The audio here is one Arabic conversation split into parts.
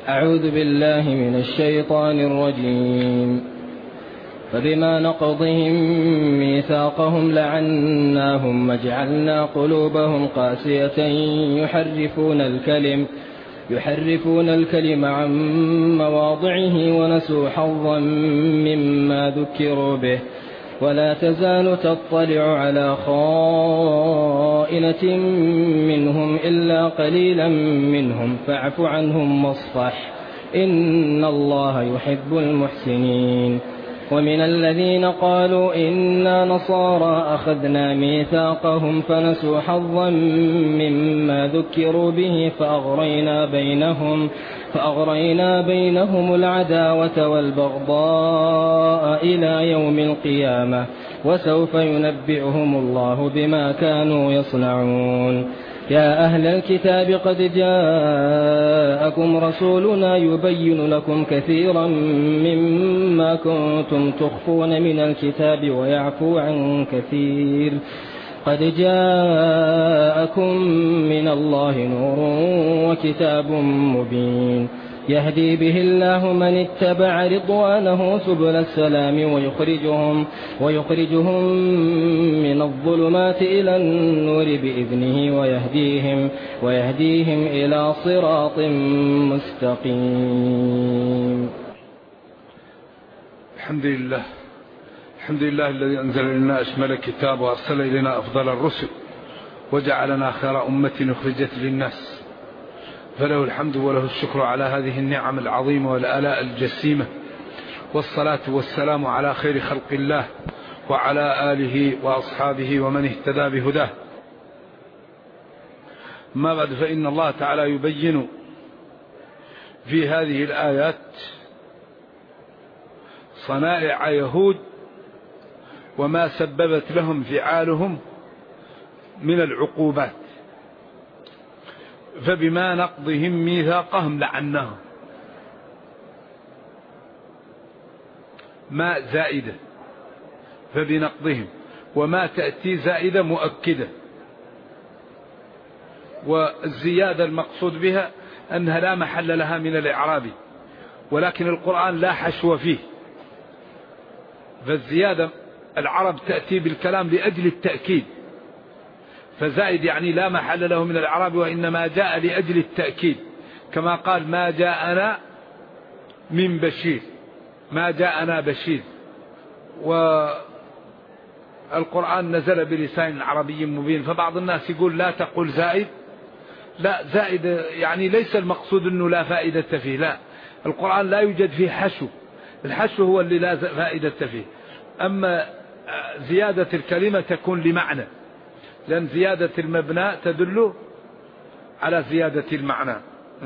أعوذ بالله من الشيطان الرجيم. فبما نقضهم ميثاقهم لعناهم وجعلنا قلوبهم قاسية يحرفون الكلم عن مواضعه ونسوا حظا مما ذكروا به ولا تزال تطلع على خائنة منهم إلا قليلا منهم فاعف عنهم واصفح إن الله يحب المحسنين. ومن الذين قالوا إنا نصارى أخذنا ميثاقهم فنسوا حظا مما ذكروا به فأغرينا بينهم العداوة والبغضاء إلى يوم القيامة وسوف ينبئهم الله بما كانوا يصنعون. يا أهل الكتاب قد جاءكم رسولنا يبين لكم كثيرا مما كنتم تخفون من الكتاب ويعفو عن كثير. قد جاءكم من الله نور وكتاب مبين يهدي به الله من اتبع رضوانه سبل السلام ويخرجهم من الظلمات إلى النور بإذنه ويهديهم إلى صراط مستقيم. الحمد لله الذي أنزل لنا أشمل كتاب وأرسل إلينا أفضل الرسل وجعلنا خير أمة أخرجت للناس، فله الحمد وله الشكر على هذه النعم العظيمة والآلاء الجسيمة، والصلاة والسلام على خير خلق الله وعلى آله وأصحابه ومن اهتدى بهداه. ما بعد، فإن الله تعالى يبين في هذه الآيات صنائع يهود وما سببت لهم فعالهم من العقوبات. فبما نقضهم ميثاقهم لعناهم، ما زائدة، فبنقضهم، وما تأتي زائدة مؤكدة، والزيادة المقصود بها أنها لا محل لها من الإعراب، ولكن القرآن لا حشو فيه، فالزيادة العرب تأتي بالكلام لأجل التأكيد، فزائد يعني لا محل له من الإعراب، وإنما جاء لأجل التأكيد، كما قال ما جاءنا من بشير، ما جاءنا بشير. والقرآن نزل بلسان عربي مبين، فبعض الناس يقول لا تقول زائد، لا، زائد يعني ليس المقصود أنه لا فائدة فيه، لا، القرآن لا يوجد فيه حشو، الحشو هو اللي لا فائدة فيه، أما زيادة الكلمة تكون لمعنى، لأن زيادة المبنى تدل على زيادة المعنى.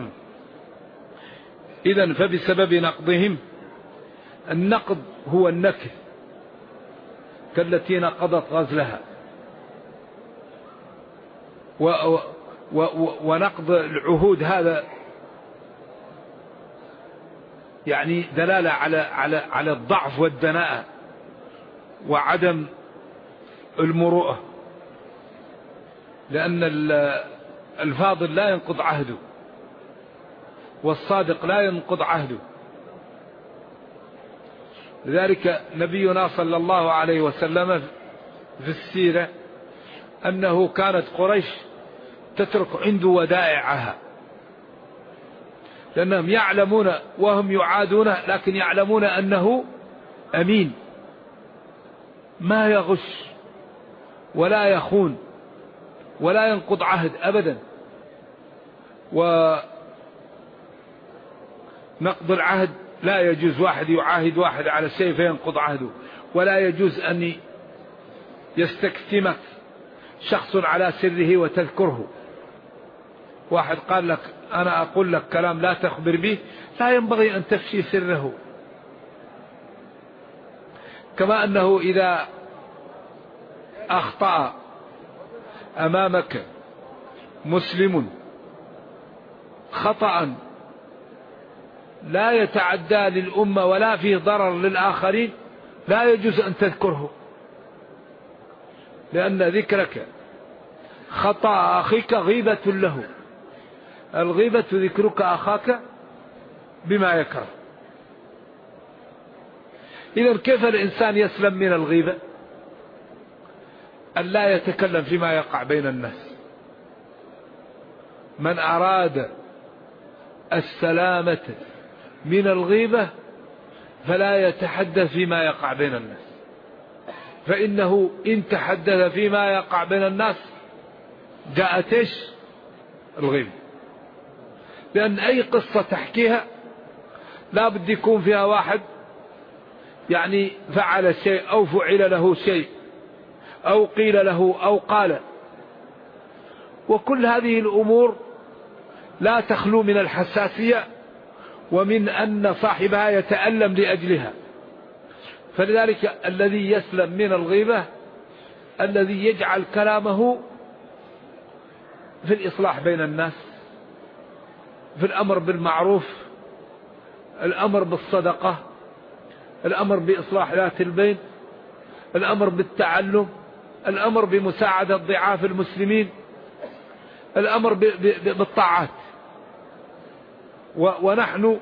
إذن فبسبب نقضهم، النقض هو النكث كالتي نقضت غزلها، ونقض العهود هذا يعني دلالة على الضعف والدناءة وعدم المروءة، لأن الفاضل لا ينقض عهده والصادق لا ينقض عهده. لذلك نبينا صلى الله عليه وسلم في السيرة أنه كانت قريش تترك عنده ودائعها، لأنهم يعلمون وهم يعادون، لكن يعلمون أنه أمين، ما يغش ولا يخون ولا ينقض عهد أبدا. ونقض العهد لا يجوز واحد يعاهد واحد على شيء فينقض عهده، ولا يجوز أن يستكتمك شخص على سره وتذكره. واحد قال لك أنا أقول لك كلام لا تخبر به، لا ينبغي أن تفشي سره. كما أنه إذا أخطأ أمامك مسلم خطأ لا يتعدى للأمة ولا فيه ضرر للآخرين، لا يجوز أن تذكره، لأن ذكرك خطأ أخيك غيبة له. الغيبة ذكرك أخاك بما يكره. إذن كيف الإنسان يسلم من الغيبة؟ أن لا يتكلم فيما يقع بين الناس. من أراد السلامة من الغيبة فلا يتحدث فيما يقع بين الناس، فإنه إن تحدث فيما يقع بين الناس جاءت إيش؟ الغيبة. لأن أي قصة تحكيها لا بد يكون فيها واحد يعني فعل شيء أو فعل له شيء أو قيل له أو قال، وكل هذه الأمور لا تخلو من الحساسية ومن أن صاحبها يتألم لأجلها. فلذلك الذي يسلم من الغيبة الذي يجعل كلامه في الإصلاح بين الناس، في الأمر بالمعروف، الأمر بالصدقة، الأمر بإصلاح ذات البين، الأمر بالتعلم، الأمر بمساعدة ضعاف المسلمين، الأمر بالطاعات. ونحن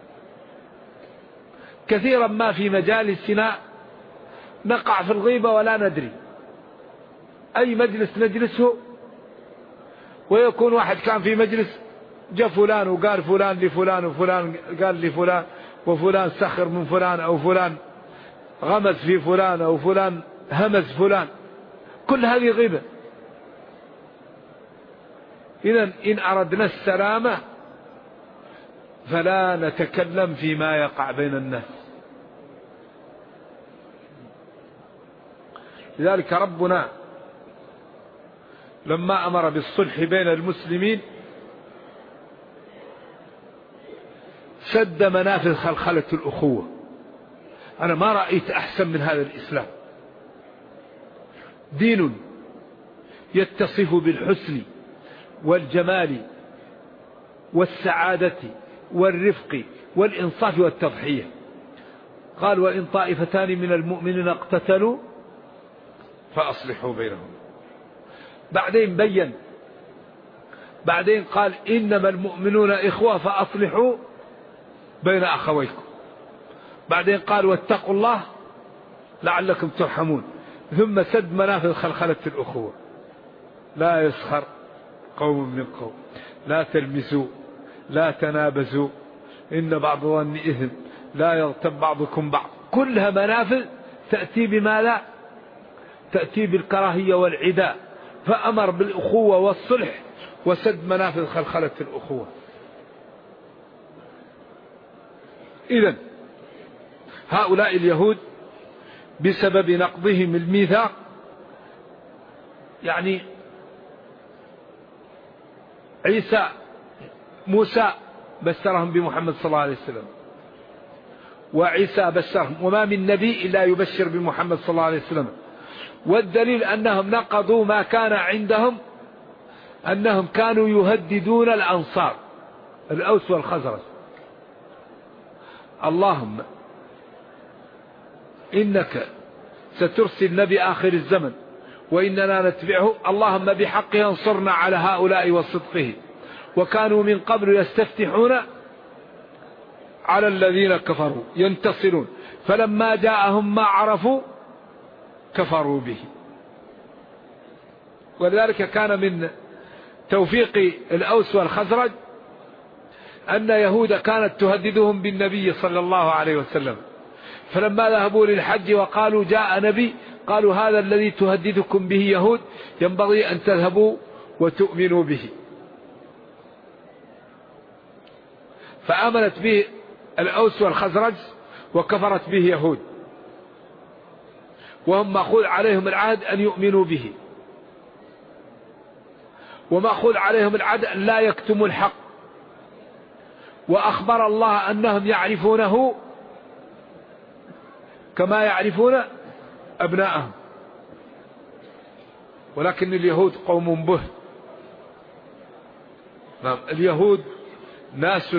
كثيرا ما في مجالسنا نقع في الغيبة ولا ندري. أي مجلس نجلسه ويكون واحد كان في مجلس جاء فلان وقال فلان لفلان وفلان قال لفلان وفلان سخر من فلان أو فلان غمز في فلان أو فلان همز فلان، كل هذه غيبة. إذن إن أردنا السلامة فلا نتكلم فيما يقع بين الناس. لذلك ربنا لما أمر بالصلح بين المسلمين سد منافذ خلخلة الأخوة. أنا ما رأيت أحسن من هذا الإسلام، دين يتصف بالحسن والجمال والسعادة والرفق والإنصاف والتضحية. قال وإن طائفتان من المؤمنين اقتتلوا فأصلحوا بينهم. بعدين قال إنما المؤمنون إخوة فأصلحوا بين أخويكم. بعدين قال واتقوا الله لعلكم ترحمون. ثم سد منافذ خلخلة الأخوة. لا يسخر قوم من قوم، لا تلمسوا، لا تنابزوا، إن بعض الظن إثم، لا يغتب بعضكم بعض. كلها منافذ تأتي بما لا تأتي بالكراهية والعداء. فأمر بالأخوة والصلح وسد منافذ خلخلة الأخوة. إذن هؤلاء اليهود بسبب نقضهم الميثاق يعني موسى بشرهم بمحمد صلى الله عليه وسلم، وعيسى بشرهم، وما من نبي إلا يبشر بمحمد صلى الله عليه وسلم. والدليل أنهم نقضوا ما كان عندهم، أنهم كانوا يهددون الأنصار الأوس والخزرج. اللهم إنك سترسل نبي آخر الزمن وإننا نتبعه، اللهم بحقه انصرنا على هؤلاء وصدقه. وكانوا من قبل يستفتحون على الذين كفروا ينتصرون، فلما جاءهم ما عرفوا كفروا به. ولذلك كان من توفيق الأوس والخزرج أن يهود كانت تهددهم بالنبي صلى الله عليه وسلم، فلما ذهبوا للحج وقالوا جاء نبي قالوا هذا الذي تهددكم به يهود ينبغي أن تذهبوا وتؤمنوا به. فآمنت به الأوس والخزرج وكفرت به يهود، وهم مأخوذ عليهم العهد أن يؤمنوا به، ومأخوذ عليهم العهد أن لا يكتموا الحق. وأخبر الله أنهم يعرفونه كما يعرفون أبناءهم. ولكن اليهود قوم به. اليهود ناس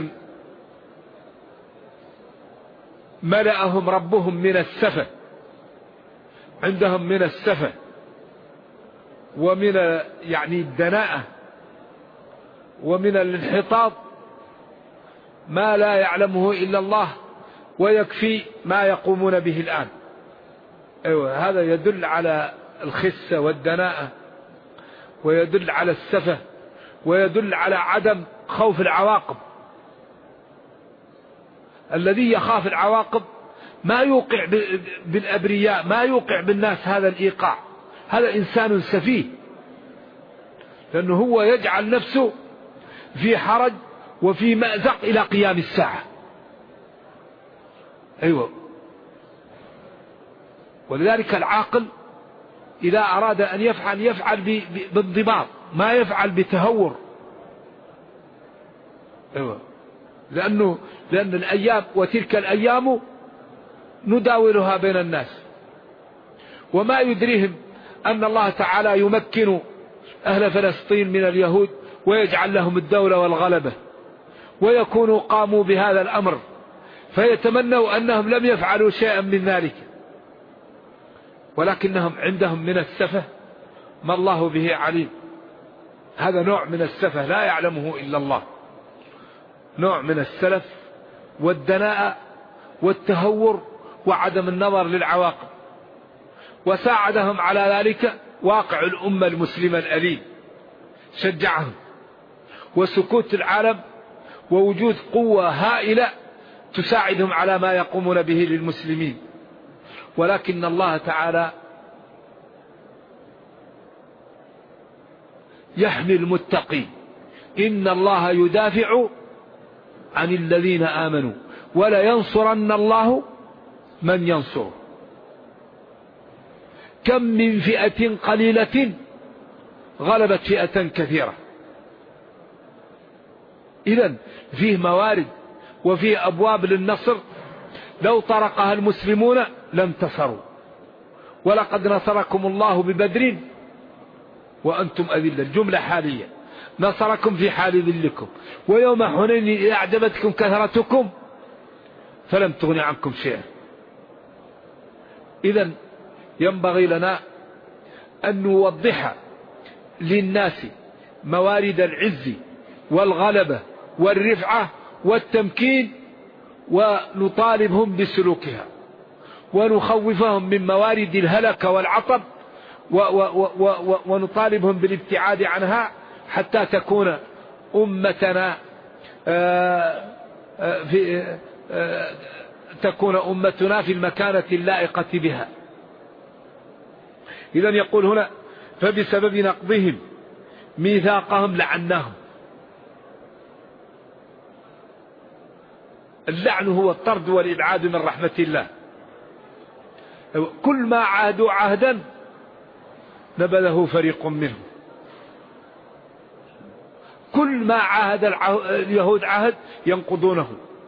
ملأهم ربهم من السفة، عندهم من السفة ومن يعني الدناءة ومن الانحطاط ما لا يعلمه إلا الله ويكفي ما يقومون به الآن. أيوة، هذا يدل على الخسة والدناءة، ويدل على السفة، ويدل على عدم خوف العواقب. الذي يخاف العواقب ما يوقع بالأبرياء، ما يوقع بالناس هذا الإيقاع، هذا إنسان سفيه، لأنه هو يجعل نفسه في حرج وفي مأزق إلى قيام الساعة. أيوة. ولذلك العاقل إذا أراد أن يفعل بانضباط، ما يفعل بتهور. أيوة. لأن الأيام وتلك الأيام نداولها بين الناس، وما يدريهم أن الله تعالى يمكن أهل فلسطين من اليهود ويجعل لهم الدولة والغلبة، ويكونوا قاموا بهذا الأمر، فيتمنوا أنهم لم يفعلوا شيئا من ذلك، ولكنهم عندهم من السفة ما الله به عليم. هذا نوع من السفة لا يعلمه إلا الله، نوع من السلف والدناءة والتهور وعدم النظر للعواقب. وساعدهم على ذلك واقع الأمة المسلمة الأليم، شجعهم، وسكوت العالم، ووجود قوة هائلة تساعدهم على ما يقومون به للمسلمين. ولكن الله تعالى يحمي المتقين، إن الله يدافع عن الذين آمنوا ولا ينصرن الله من ينصره. كم من فئة قليلة غلبت فئة كثيرة. إذن فيه موارد وفيه أبواب للنصر، لو طرقها المسلمون لانتصروا. ولقد نصركم الله ببدر وأنتم أذلة، الجملة حالية، نصركم في حال ذلكم، ويوم حنين إذا أعجبتكم كثرتكم فلم تغن عنكم شيئا. إذن ينبغي لنا أن نوضح للناس موارد العز والغلبة والرفعة والتمكين، ونطالبهم بسلوكها، ونخوفهم من موارد الهلك والعطب، ونطالبهم بالابتعاد عنها، حتى تكون أمتنا تكون أمتنا في المكانة اللائقة بها. إذن يقول هنا: فبسبب نقضهم ميثاقهم لعناهم. اللعن هو الطرد والإبعاد من رحمة الله. كل ما عاهدوا عهدا نبذه فريق منهم، كل ما عاهد اليهود عهد ينقضونه.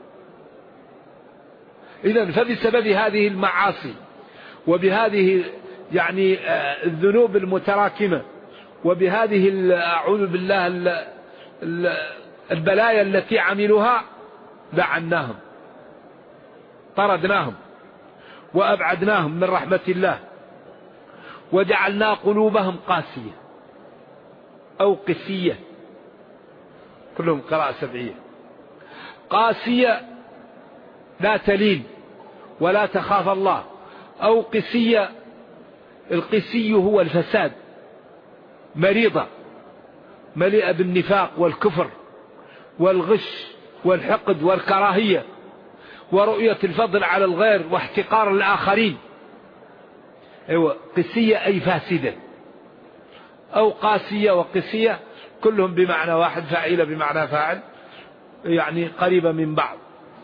إذن فبسبب هذه المعاصي وبهذه الذنوب المتراكمة، وبهذه أعوذ بالله البلايا التي عملوها، لعناهم، طردناهم وأبعدناهم من رحمة الله، وجعلنا قلوبهم قاسية أو قسية، كلهم قراءة سبعية. قاسية لا تلين ولا تخاف الله، أو قسية، القسي هو الفساد، مريضة مليئة بالنفاق والكفر والغش والحقد والكراهية ورؤية الفضل على الغير واحتقار الآخرين. أيوة، قسية أي فاسدة، أو قاسية وقسية كلهم بمعنى واحد، فاعلة بمعنى فاعل، قريبة من بعض.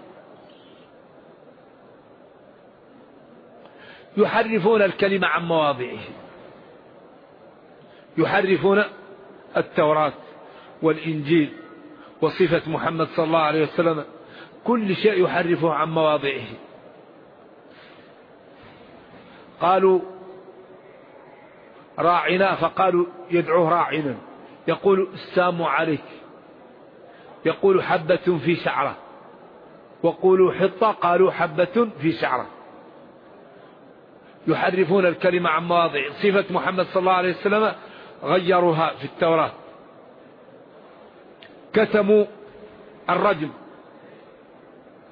يحرفون الكلمة عن مواضعه، يحرفون التوراة والإنجيل وصفة محمد صلى الله عليه وسلم، كل شيء يحرفه عن مواضعه. قالوا راعنا، فقالوا يدعوه راعنا، يقول السلام عليك، يقول حبة في شعره، وقولوا حطة، قالوا حبة في شعره. يحرفون الكلمة عن مواضعه. صفة محمد صلى الله عليه وسلم غيروها في التوراة، كتموا الرجم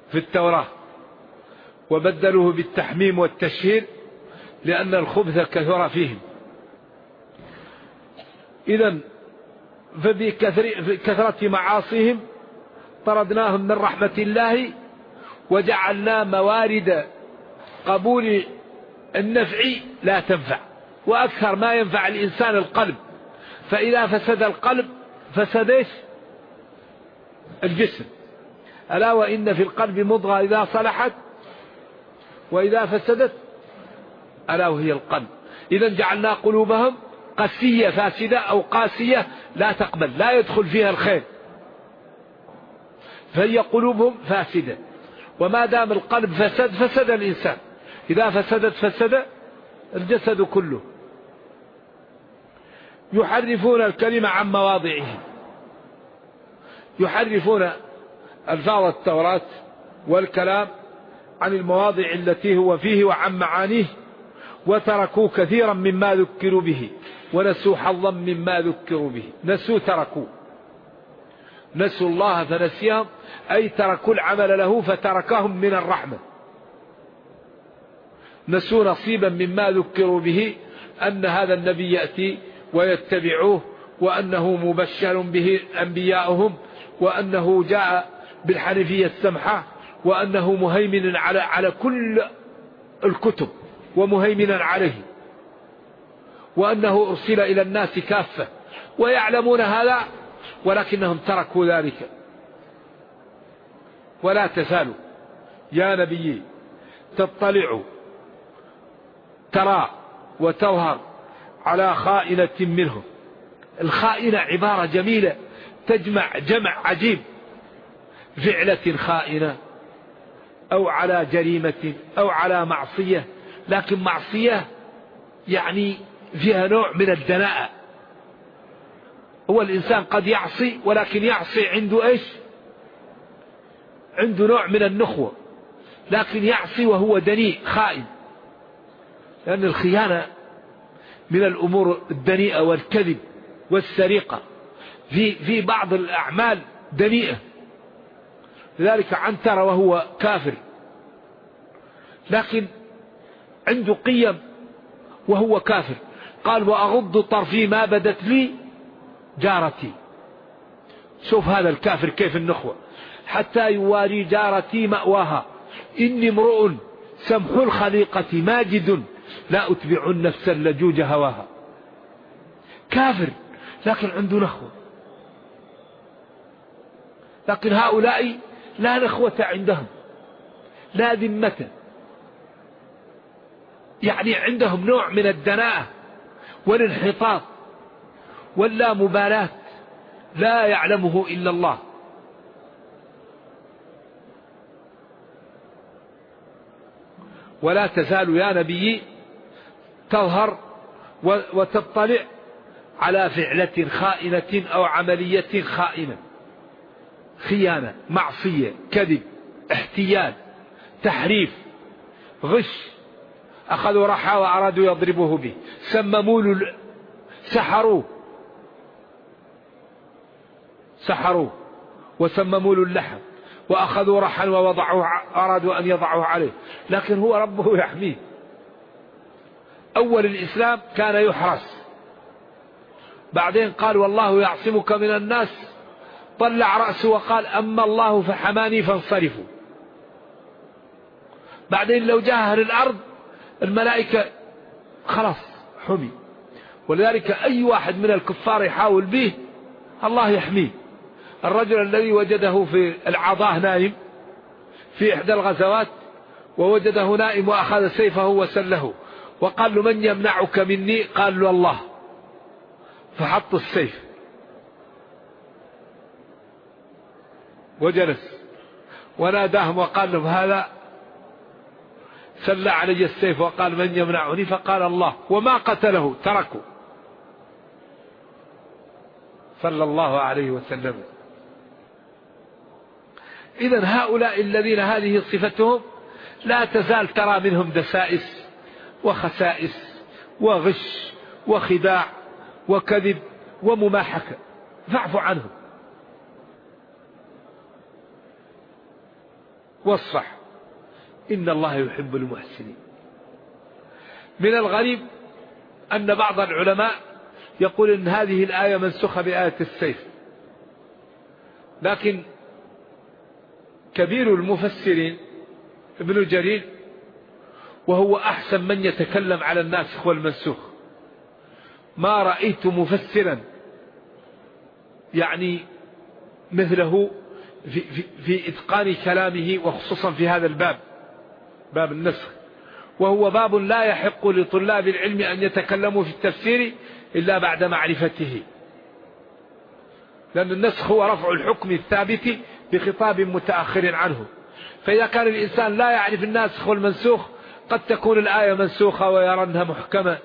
في التوراة وبدلوه بالتحميم والتشهير لأن الخبث كثر فيهم. إذن فبكثرة معاصيهم طردناهم من رحمة الله وجعلنا موارد قبول النفع لا تنفع، وأكثر ما ينفع الإنسان القلب، فإذا فسد القلب فسد الجسم. ألا وإن في القلب مضغة إذا صلحت وإذا فسدت ألا وهي القلب. إذا جعلنا قلوبهم قسية فاسدة أو قاسية لا تقبل، لا يدخل فيها الخير، فهي قلوبهم فاسدة. وما دام القلب فسد فسد الإنسان، إذا فسدت فسد الجسد كله. يحرفون الكلمة عن مواضعه، يحرفون ألفاظ التوراة والكلام عن المواضع التي هو فيه وعن معانيه، وتركوا كثيرا مما ذكروا به ونسوا حظا مما ذكروا به. نسوا تركوا، نسوا الله فنسيهم، أي تركوا العمل له فتركهم من الرحمة. نسوا نصيبا مما ذكروا به، أن هذا النبي يأتي ويتبعوه، وأنه مبشر به أنبياؤهم، وأنه جاء بالحنفية السمحة، وأنه مهيمن على كل الكتب ومهيمنا عليه، وأنه أرسل إلى الناس كافة، ويعلمون هذا ولكنهم تركوا ذلك. ولا تزال يا نبي تطلع ترى وتظهر على خائنة منهم. الخائنة عبارة جميلة تجمع جمع عجيب، فعلة خائنة أو على جريمة أو على معصية، لكن معصية يعني فيها نوع من الدناءة. هو الإنسان قد يعصي ولكن يعصي عنده إيش؟ عنده نوع من النخوة، لكن يعصي وهو دنيء خائن، لأن الخيانة من الأمور الدنيئة والكذب والسرقة في بعض الأعمال دنيئة. لذلك عنتر وهو كافر لكن عنده قيم وهو كافر، قال وأغض طرفي ما بدت لي جارتي. شوف هذا الكافر كيف النخوة، حتى يواري جارتي مأواها، إني امرؤ سمح الخليقة ماجد لا أتبع النفس اللجوج هواها. كافر لكن عنده نخوة. لكن هؤلاء لا نخوة عندهم، لا ذمة، يعني عندهم نوع من الدناءة والانحطاط واللا مبالاة لا يعلمه إلا الله. ولا تزال يا نبي تظهر وتطلع على فعلة خائنة أو عملية خائنة، خيانة، معصية، كذب، احتيال، تحريف، غش. أخذوا رحى وأرادوا يضربوه به، سحروه وسمموا له اللحم، وأخذوا رحى ووضعوه، أرادوا أن يضعوه عليه، لكن هو ربه يحميه. أول الإسلام كان يحرس، بعدين قال والله يعصمك من الناس، طلع رأسه وقال أما الله فحماني فانصرفوا. بعدين لو جاء أهل الأرض الملائكة خلاص حمي. ولذلك أي واحد من الكفار يحاول به الله يحميه. الرجل الذي وجده في العضاه نائم في إحدى الغزوات، ووجده نائم وأخذ سيفه وسله وقال له من يمنعك مني؟ قال له الله، فحط السيف وجلس وناداهم وقال لهم هذا سل علي السيف وقال من يمنعني؟ فقال الله، وما قتله، تركه صلى الله عليه وسلم. إذن هؤلاء الذين هذه صفتهم لا تزال ترى منهم دسائس وخسائس وغش وخداع وكذب ومماحكة، فاعف عنهم. والصح. إن الله يحب المحسنين. من الغريب أن بعض العلماء يقول إن هذه الآية منسوخة بآية السيف، لكن كبير المفسرين ابن جرير، وهو أحسن من يتكلم على الناسخ والمنسوخ، ما رأيت مفسرا يعني مثله في إتقان كلامه، وخصوصا في هذا الباب، باب النسخ، وهو باب لا يحق لطلاب العلم أن يتكلموا في التفسير إلا بعد معرفته، لأن النسخ هو رفع الحكم الثابت بخطاب متأخر عنه. فإذا كان الإنسان لا يعرف الناسخ والمنسوخ قد تكون الآية منسوخة ويرى أنها محكمة.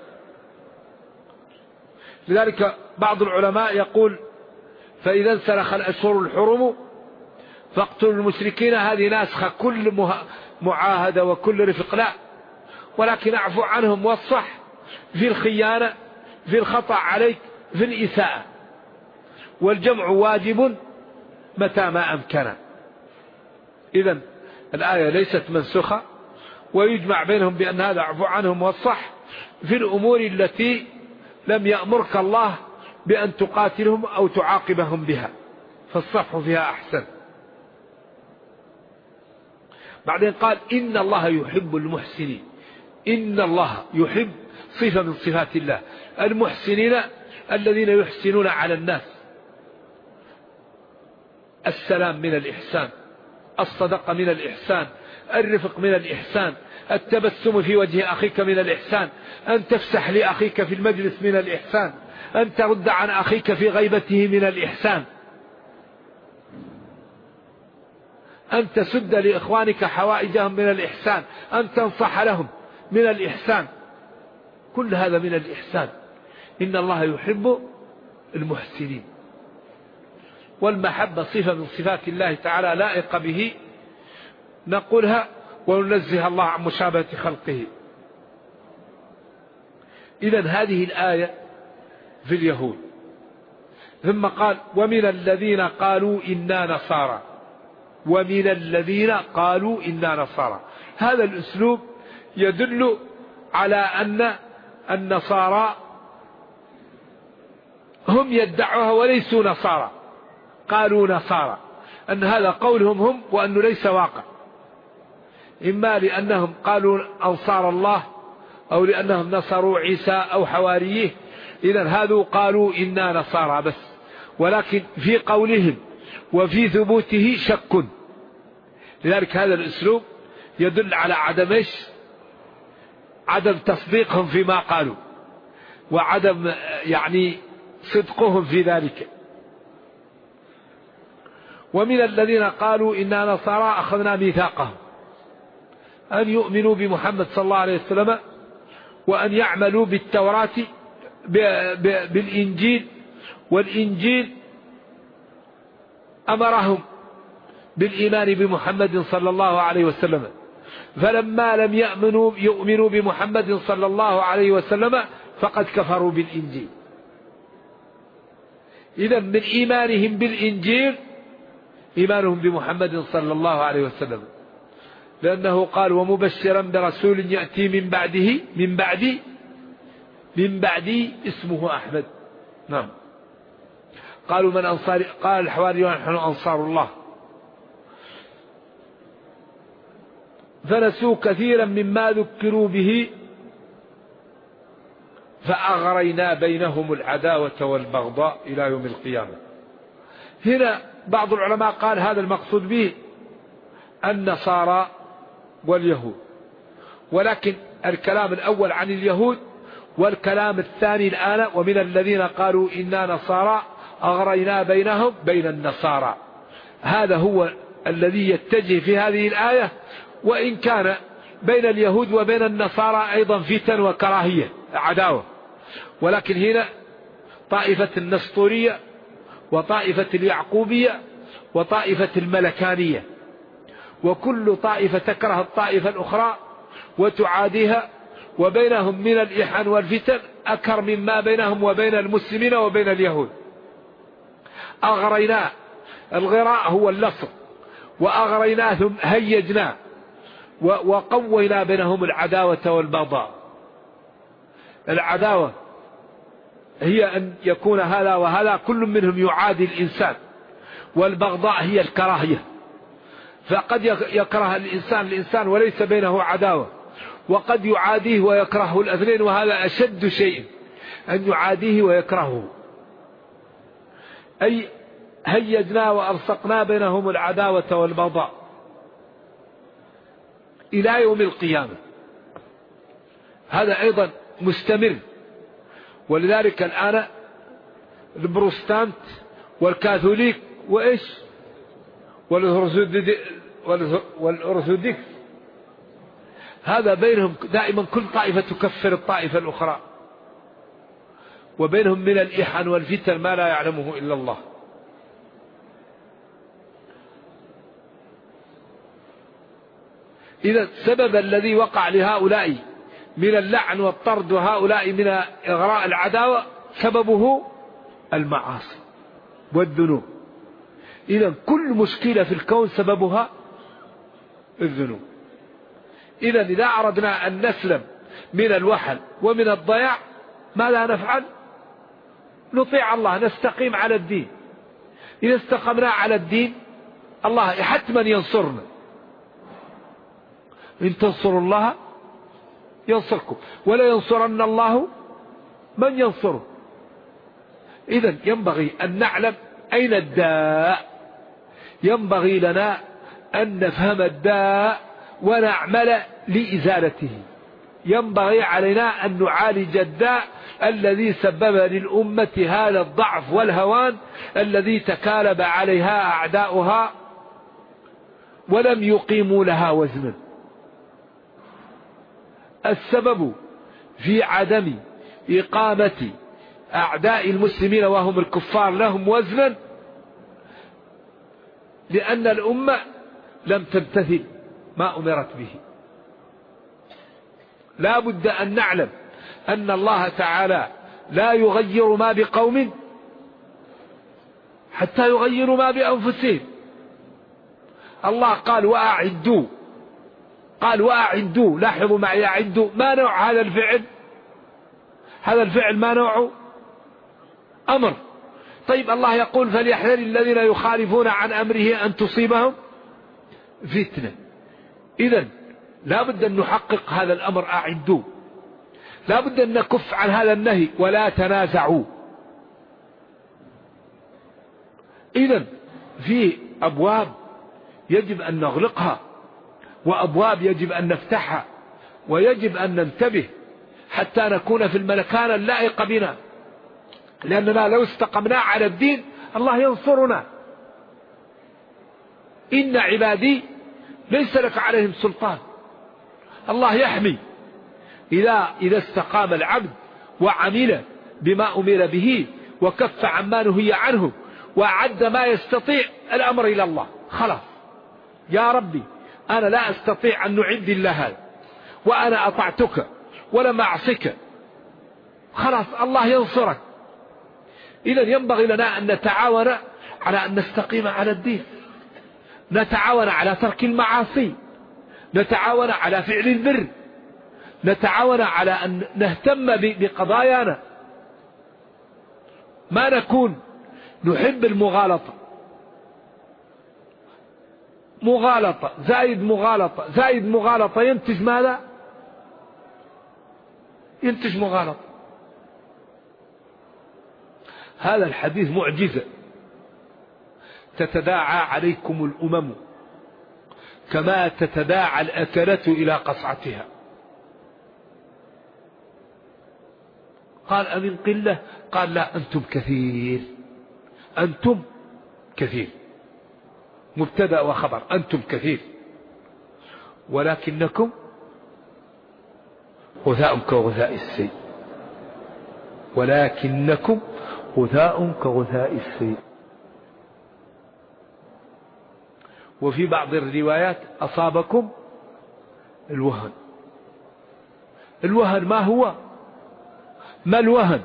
لذلك بعض العلماء يقول فإذا انسلخ الأشهر الحرم فاقتلوا المشركين، هذه ناسخة كل معاهدة وكل رفق، لا، ولكن اعفو عنهم والصح في الخيانة، في الخطأ عليك، في الإساءة، والجمع واجب متى ما أمكن. إذن الآية ليست منسوخة، ويجمع بينهم بأن هذا اعفو عنهم والصح في الأمور التي لم يأمرك الله بأن تقاتلهم أو تعاقبهم بها، فالصفح فيها أحسن. بعدين قال إن الله يحب المحسنين. إن الله يحب صفة من صفات الله، المحسنين الذين يحسنون على الناس. السلام من الإحسان، الصدقة من الإحسان، الرفق من الإحسان، التبسم في وجه أخيك من الإحسان، أن تفسح لأخيك في المجلس من الإحسان، أن ترد عن أخيك في غيبته من الإحسان، أن تسد لإخوانك حوائجهم من الإحسان، أن تنصح لهم من الإحسان، كل هذا من الإحسان. إن الله يحب المحسنين. والمحبة صفة من صفات الله تعالى لائقة به نقولها وننزه الله عن مشابهة خلقه. إذن هذه الآية في اليهود. ثم قال ومن الذين قالوا إنا نصارى، ومن الذين قالوا إنا نصارى. هذا الأسلوب يدل على أن النصارى هم يدعوها وليسوا نصارى، قالوا نصارى، أن هذا قولهم هم وأنه ليس واقع، إما لأنهم قالوا أنصار الله أو لأنهم نصروا عيسى أو حواريه. إذن هذا قالوا إنا نصارى بس، ولكن في قولهم وفي ثبوته شك. لذلك هذا الأسلوب يدل على عدم تصديقهم فيما قالوا، وعدم يعني صدقهم في ذلك. ومن الذين قالوا إنا نصارى أخذنا ميثاقهم أن يؤمنوا بمحمد صلى الله عليه وسلم، وأن يعملوا بالتوراة بالإنجيل، والإنجيل أمرهم بالإيمان بمحمد صلى الله عليه وسلم، فلما لم يؤمنوا بمحمد صلى الله عليه وسلم فقد كفروا بالإنجيل. إذن من إيمانهم بالإنجيل إيمانهم بمحمد صلى الله عليه وسلم، لأنه قال ومبشرا برسول يأتي من بعدي اسمه أحمد. نعم. قالوا من أنصاري؟ قال الحواريون نحن أنصار الله. فنسوا كثيرا مما ذكروا به فأغرينا بينهم العداوة والبغضاء إلى يوم القيامة. هنا بعض العلماء قال هذا المقصود به النصارى واليهود، ولكن الكلام الأول عن اليهود، والكلام الثاني الآن ومن الذين قالوا إنا نصارى أغرينا بينهم بين النصارى. هذا هو الذي يتجه في هذه الآية، وإن كان بين اليهود وبين النصارى أيضا فتن وكراهية عداوة، ولكن هنا طائفة النسطورية وطائفة اليعقوبية وطائفة الملكانية، وكل طائفة تكره الطائفة الأخرى وتعاديها، وبينهم من الإحن والفتن أكثر مما بينهم وبين المسلمين وبين اليهود. أغرينا، الغراء هو اللصق، وأغرينا ثم هيجنا وقوينا بينهم العداوة والبغضاء. العداوة هي أن يكون هذا وهذا كل منهم يعادي الإنسان، والبغضاء هي الكراهية، فقد يكره الإنسان وليس بينه عداوة، وقد يعاديه ويكرهه الاثنين، وهذا أشد شيء أن يعاديه ويكرهه. أي هيجنا وألصقنا بينهم العداوة والبغضاء إلى يوم القيامة. هذا أيضا مستمر. ولذلك الآن البروتستانت والكاثوليك وإيش والأرثوذكس، هذا بينهم دائما كل طائفة تكفر الطائفة الأخرى، وبينهم من الإحن والفتن ما لا يعلمه إلا الله. إذا السبب الذي وقع لهؤلاء من اللعن والطرد وهؤلاء من إغراء العداوة سببه المعاصي والذنوب. إذا كل مشكلة في الكون سببها الذنوب. إذا إذا أردنا أن نسلم من الوحل ومن الضياع ماذا نفعل؟ نطيع الله، نستقيم على الدين. إذا استقمنا على الدين الله حتما ينصرنا. إن تنصروا الله ينصركم ولا ينصرن الله من ينصره. إذن ينبغي أن نعلم أين الداء، ينبغي لنا أن نفهم الداء ونعمل لإزالته. ينبغي علينا أن نعالج الداء الذي سبب للأمة هذا الضعف والهوان الذي تكالب عليها أعداؤها ولم يقيموا لها وزنا. السبب في عدم إقامة أعداء المسلمين وهم الكفار لهم وزنا لأن الأمة لم تمتثل ما أمرت به. لا بد أن نعلم أن الله تعالى لا يغير ما بقوم حتى يغيروا ما بأنفسهم. الله قال وأعدوا، لاحظوا معي، أعدوا ما نوع هذا الفعل؟ هذا الفعل ما نوعه؟ أمر. طيب الله يقول فليحذر الذين يخالفون عن أمره أن تصيبهم فتنة. إذن لا بد أن نحقق هذا الأمر، أعدوا. لا بد أن نكف عن هذا النهي ولا تنازعوا. إذن في أبواب يجب أن نغلقها وأبواب يجب أن نفتحها، ويجب أن ننتبه حتى نكون في المكان اللائق بنا، لأننا لو استقمنا على الدين الله ينصرنا. إن عبادي ليس لك عليهم سلطان. الله يحمي إذا استقام العبد وعمل بما أمر به وكف عما نهي عنه وأعد ما يستطيع الأمر إلى الله. خلاص يا ربي أنا لا أستطيع أن نعد إلا هذا وأنا أطعتك ولم أعصك، خلاص الله ينصرك. إذا ينبغي لنا أن نتعاون على أن نستقيم على الدين، نتعاون على ترك المعاصي، نتعاون على فعل البر، نتعاون على أن نهتم بقضايانا، ما نكون نحب المغالطة، مغالطة زائد مغالطة زائد مغالطة ينتج ماذا؟ ينتج مغالطة. هذا الحديث معجزة. تتداعى عليكم الأمم كما تتداعى الأكلة إلى قصعتها. قال أمن قلة؟ قال لا أنتم كثير. أنتم كثير مبتدأ وخبر، أنتم كثير ولكنكم غثاء كغثاء السيل، ولكنكم غثاء كغثاء السيل. وفي بعض الروايات أصابكم الوهن. الوهن ما هو؟ ما الوهن؟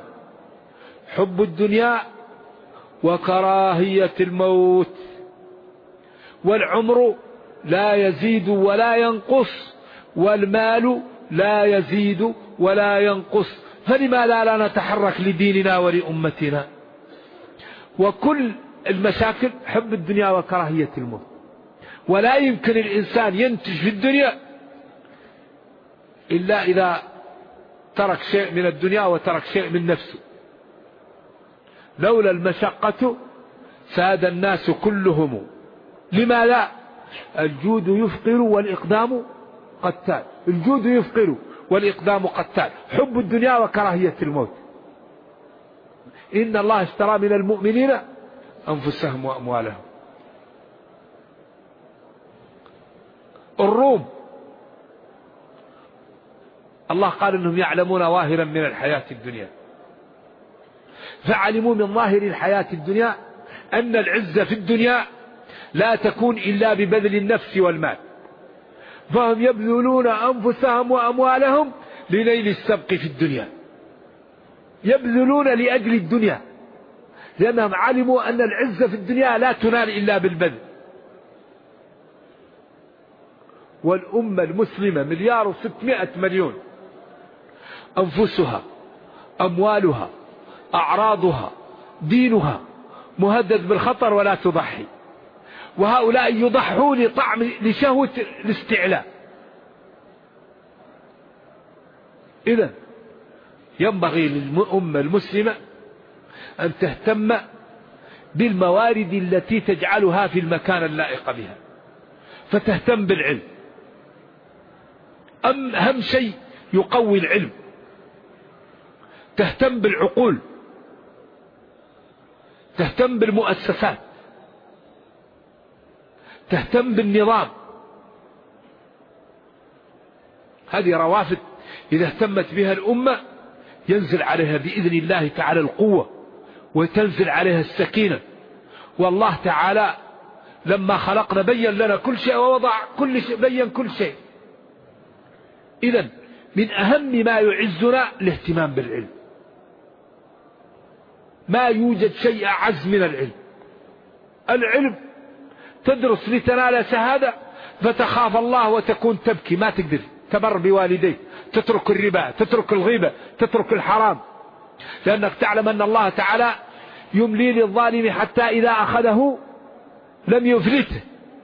حب الدنيا وكراهية الموت والعمر لا يزيد ولا ينقص، والمال لا يزيد ولا ينقص، فلماذا لا نتحرك لديننا ولأمتنا؟ وكل المشاكل حب الدنيا وكراهية الموت، ولا يمكن الإنسان ينتج في الدنيا إلا إذا ترك شيء من الدنيا وترك شيء من نفسه. لولا المشقة ساد الناس كلهم. لماذا؟ الجود يفقر والإقدام قتال. الجود يفقر والإقدام قتال. حب الدنيا وكراهية الموت. إن الله اشترى من المؤمنين أنفسهم وأموالهم. الروم الله قال إنهم يعلمون ظاهرا من الحياة الدنيا، فعلموا من ظاهر الحياة الدنيا أن العزة في الدنيا لا تكون إلا ببذل النفس والمال، فهم يبذلون أنفسهم وأموالهم لنيل السبق في الدنيا، يبذلون لأجل الدنيا، لأنهم علموا أن العزة في الدنيا لا تنال إلا بالبذل. والأمة المسلمة 1,600,000,000، أنفسها، أموالها، أعراضها، دينها مهدد بالخطر ولا تضحي، وهؤلاء يضحوا لشهوة الاستعلاء. إذن ينبغي للأمة المسلمة أن تهتم بالموارد التي تجعلها في المكان اللائق بها، فتهتم بالعلم. أهم شيء يقوي العلم. تهتم بالعقول، تهتم بالمؤسسات، تهتم بالنظام. هذه روافد إذا اهتمت بها الأمة ينزل عليها بإذن الله تعالى القوة، وتنزل عليها السكينة. والله تعالى لما خلقنا بين لنا كل شيء ووضع كل شيء، بين كل شيء. إذن من أهم ما يعزنا الاهتمام بالعلم. ما يوجد شيء أعز من العلم. العلم تدرس لتنال شهادة فتخاف الله وتكون تبكي، ما تقدر تبر بوالديك، تترك الربا، تترك الغيبة، تترك الحرام، لأنك تعلم أن الله تعالى يملي للظالم حتى إذا أخذه لم يفلته.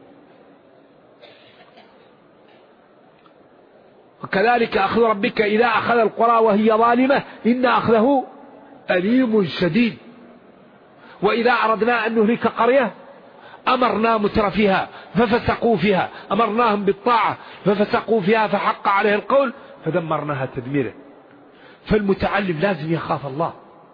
وكذلك أخذ ربك إذا أخذ القرى وهي ظالمة إن أخذه أليم شديد. وإذا أردنا أن نهلك قرية أمرنا مترفيها ففسقوا فيها، أمرناهم بالطاعة ففسقوا فيها فحق عليه القول فدمرناها تدميرا. فالمتعلم لازم يخاف الله.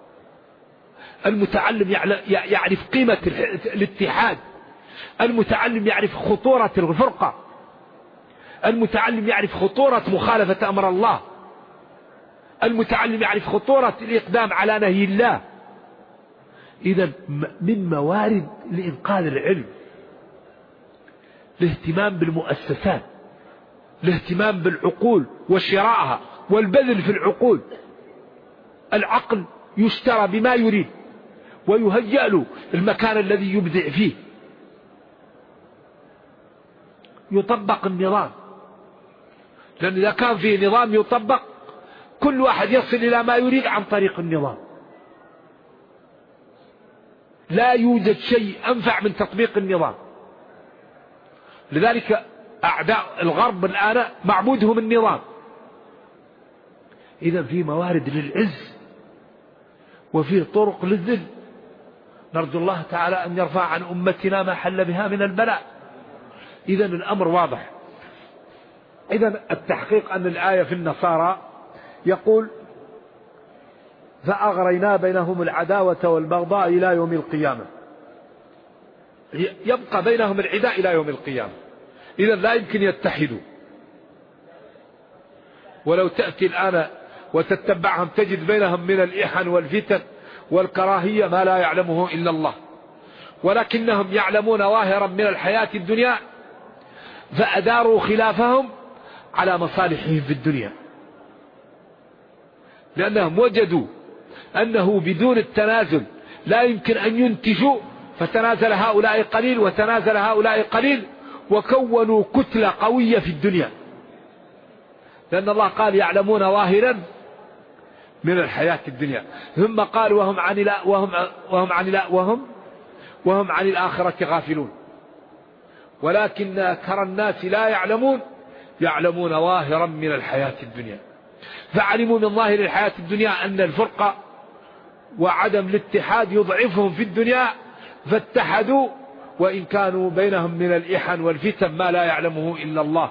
المتعلم يعرف قيمة الاتحاد. المتعلم يعرف خطورة الفرقة. المتعلم يعرف خطورة مخالفة أمر الله. المتعلم يعرف خطورة الإقدام على نهي الله. إذا من موارد لإنقاذ العلم الاهتمام بالمؤسسات، الاهتمام بالعقول وشرائها والبذل في العقول. العقل يشترى بما يريد ويهيأ له المكان الذي يبدع فيه. يطبق النظام، لأن إذا كان فيه نظام يطبق كل واحد يصل إلى ما يريد عن طريق النظام. لا يوجد شيء أنفع من تطبيق النظام. لذلك أعداء الغرب الآن معبودهم النظام. إذا في موارد للعز وفي طرق للذل. نرجو الله تعالى أن يرفع عن أمتنا ما حل بها من البلاء. إذا الأمر واضح. إذا التحقيق أن الآية في النصارى يقول فأغرينا بينهم العداوة والبغضاء إلى يوم القيامة، يبقى بينهم العداء إلى يوم القيامة. إذا لا يمكن يتحدوا. ولو تأتي الآن وتتبعهم تجد بينهم من الإحن والفتن والكراهية ما لا يعلمه إلا الله، ولكنهم يعلمون ظاهرا من الحياة الدنيا فأداروا خلافهم على مصالحهم في الدنيا، لأنهم وجدوا أنه بدون التنازل لا يمكن أن ينتجوا، فتنازل هؤلاء قليل وتنازل هؤلاء قليل، وكونوا كتلة قوية في الدنيا، لأن الله قال يعلمون ظاهرا من الحياة الدنيا، ثم قال وهم عن الآخرة غافلون، ولكن أكثر الناس لا يعلمون ظاهرا من الحياة الدنيا. فعلموا من ظاهر الحياة الدنيا أن الفرقة وعدم الاتحاد يضعفهم في الدنيا، فاتحدوا وإن كانوا بينهم من الإحن والفتن ما لا يعلمه إلا الله،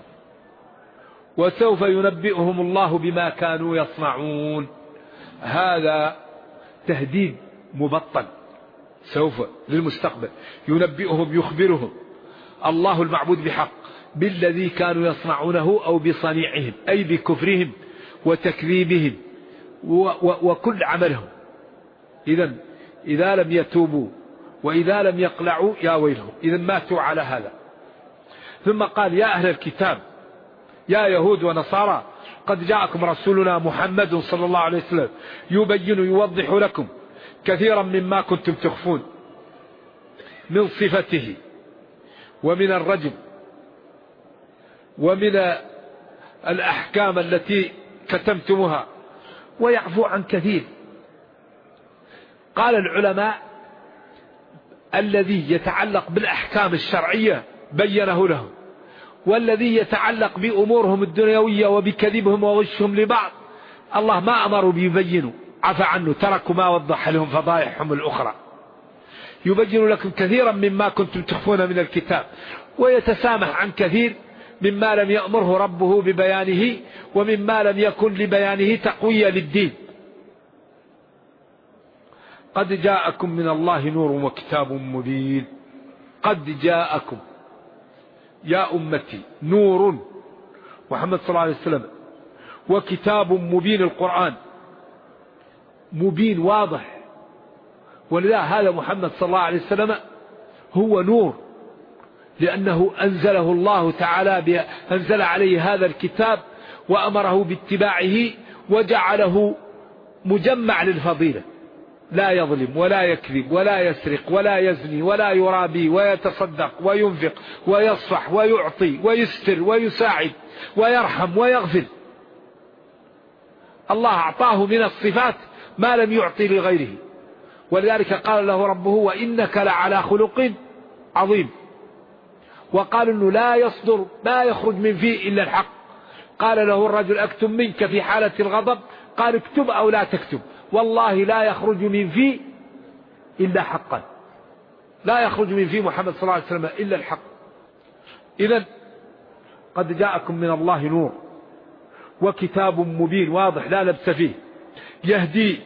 وسوف ينبئهم الله بما كانوا يصنعون. هذا تهديد مبطل سوف للمستقبل، ينبئهم يخبرهم الله المعبود بحق بالذي كانوا يصنعونه أو بصنيعهم، أي بكفرهم وتكذيبهم وكل عملهم. إذا لم يتوبوا وإذا لم يقلعوا يا ويلهم، إذا ماتوا على هذا. ثم قال يا أهل الكتاب يا يهود ونصارى قد جاءكم رسولنا محمد صلى الله عليه وسلم يبين يوضح لكم كثيرا مما كنتم تخفون من صفته ومن الرجم ومن الأحكام التي كتمتموها، ويعفو عن كثير. قال العلماء الذي يتعلق بالأحكام الشرعية بينه لهم، والذي يتعلق بأمورهم الدنيوية وبكذبهم وغشهم لبعض الله ما أمروا بيبينوا، عفى عنه، تركوا ما وضح لهم فضائحهم الأخرى. يبين لكم كثيرا مما كنتم تخفون من الكتاب، ويتسامح عن كثير مما لم يأمره ربه ببيانه ومما لم يكن لبيانه تقوية للدين. قد جاءكم من الله نور وكتاب مبين. قد جاءكم يا أمتي نور محمد صلى الله عليه وسلم وكتاب مبين، القرآن مبين واضح، ولذا هذا محمد صلى الله عليه وسلم هو نور، لأنه أنزله الله تعالى أنزل عليه هذا الكتاب وأمره باتباعه وجعله مجمع للفضيلة، لا يظلم ولا يكذب ولا يسرق ولا يزني ولا يرابي ويتصدق وينفق ويصفح ويعطي ويستر ويساعد ويرحم ويغفر. الله أعطاه من الصفات ما لم يعطي لغيره، ولذلك قال له ربه وإنك لعلى خلق عظيم. وقال إنه لا يخرج من فيه إلا الحق. قال له الرجل أكتب منك في حالة الغضب، قال اكتب أو لا تكتب، والله لا يخرج من فيه إلا حقا، لا يخرج من فيه محمد صلى الله عليه وسلم إلا الحق. إذن قد جاءكم من الله نور وكتاب مبين واضح لا لبس فيه، يهدي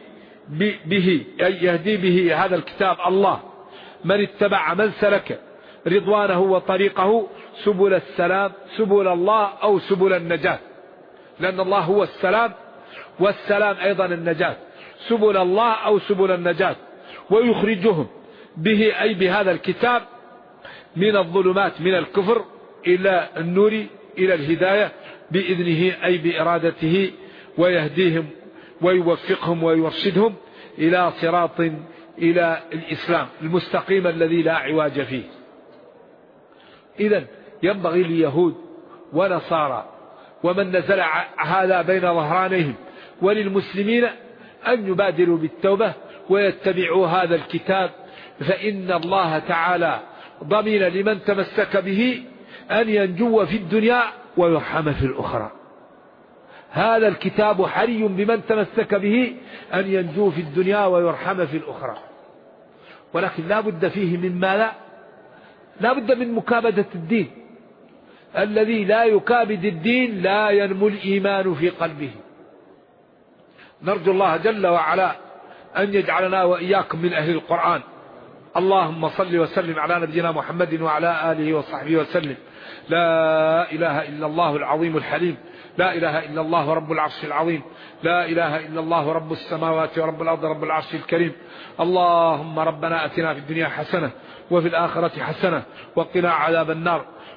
به هذا الكتاب الله من اتبع من سلك رضوانه وطريقه سبل السلام، سبل الله أو سبل النجاة، لأن الله هو السلام والسلام أيضا النجاة، سبل الله أو سبل النجاة. ويخرجهم به أي بهذا الكتاب من الظلمات من الكفر إلى النور إلى الهداية بإذنه أي بإرادته، ويهديهم ويوفقهم ويرشدهم إلى صراط إلى الإسلام المستقيم الذي لا عواج فيه. إذن ينبغي لليهود ونصارى ومن نزل هذا بين ظهرانيهم وللمسلمين أن يبادروا بالتوبة ويتبعوا هذا الكتاب، فإن الله تعالى ضمن لمن تمسك به أن ينجو في الدنيا ويرحم في الأخرى. هذا الكتاب حري بمن تمسك به أن ينجو في الدنيا ويرحم في الأخرى، ولكن لا بد فيه مما لا بد من مكابدة الدين. الذي لا يكابد الدين لا ينمو الإيمان في قلبه. نرجو الله جل وعلا أن يجعلنا وإياكم من أهل القرآن. اللهم صل وسلم على نبينا محمد وعلى آله وصحبه وسلم. لا إله إلا الله العظيم الحليم، لا إله إلا الله رب العرش العظيم، لا إله إلا الله رب السماوات ورب الأرض رب العرش الكريم. اللهم ربنا أتنا في الدنيا حسنة وفي الآخرة حسنة وقنا عذاب النار.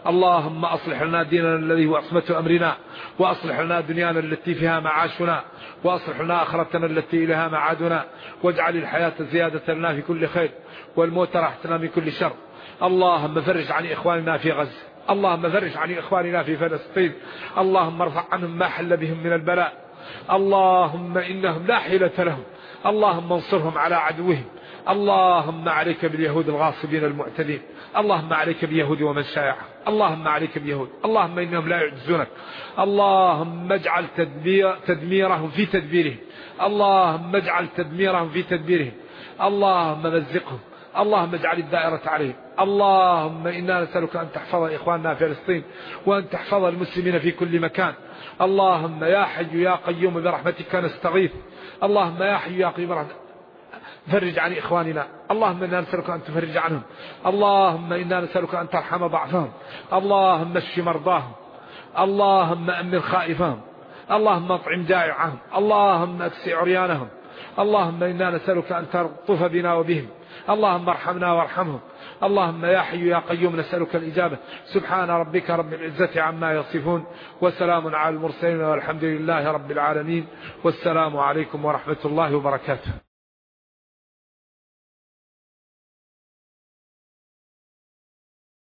اللهم أصلح لنا ديننا الذي هو عصمة أمرنا، وأصلح لنا دنيانا التي فيها معاشنا، وأصلح لنا آخرتنا التي إليها معادنا، واجعل الحياة زيادة لنا في كل خير والموت راحة لنا من كل شر. اللهم فرج عن إخواننا في غزة، اللهم فرج عن إخواننا في فلسطين، اللهم ارفع عنهم ما حل بهم من البلاء، اللهم إنهم لا حيلة لهم، اللهم انصرهم على عدوهم. اللهم عليك باليهود الغاصبين المعتدين، اللهم عليك باليهود ومن شايعهم، اللهم عليك باليهود، اللهم إنهم لا يعجزونك. اللهم اجعل تدميرهم في تدبيرهم، اللهم اجعل تدميرهم في تدبيرهم، اللهم مزقهم، اللهم اجعل الدائرة عليهم. اللهم إنا نسألك أن تحفظ إخواننا في فلسطين، وأن تحفظ المسلمين في كل مكان. اللهم يا حي يا قيوم برحمتك نستغيث، اللهم يا حي يا قيوم برحمتك فرج عن إخواننا، اللهم إنا نسألك أن تفرج عنهم، اللهم إنا نسألك أن ترحم ضعفهم، اللهم اشف مرضاهم، اللهم أمن خائفهم، اللهم اطعم جائعهم، اللهم اكس عريانهم. اللهم إنا نسألك أن تلطف بنا وبهم، اللهم ارحمنا وارحمهم. اللهم يا حي يا قيوم نسألك الإجابة. سبحان ربك رب العزة عما يصفون، وسلام على المرسلين، والحمد لله رب العالمين، والسلام عليكم ورحمة الله وبركاته.